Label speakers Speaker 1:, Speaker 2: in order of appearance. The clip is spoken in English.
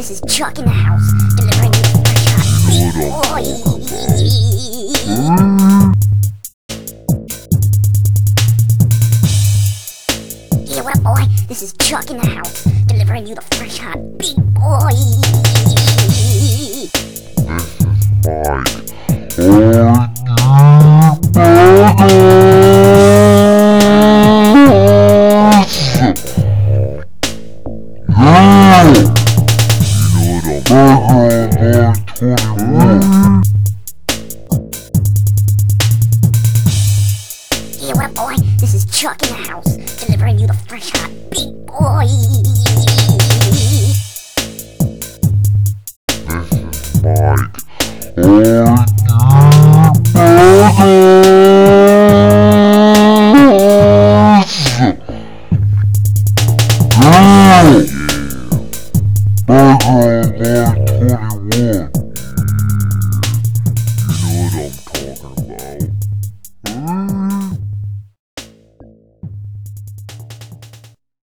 Speaker 1: This is Chuck in the house, delivering you the fresh hot beat, boy. Yeah, what up, boy? This is Chuck in the house, delivering you the fresh hot beat, boy. Yeah, what up, boy? This is Chuck in the house, delivering you the fresh hot beat, boy.
Speaker 2: Yeah.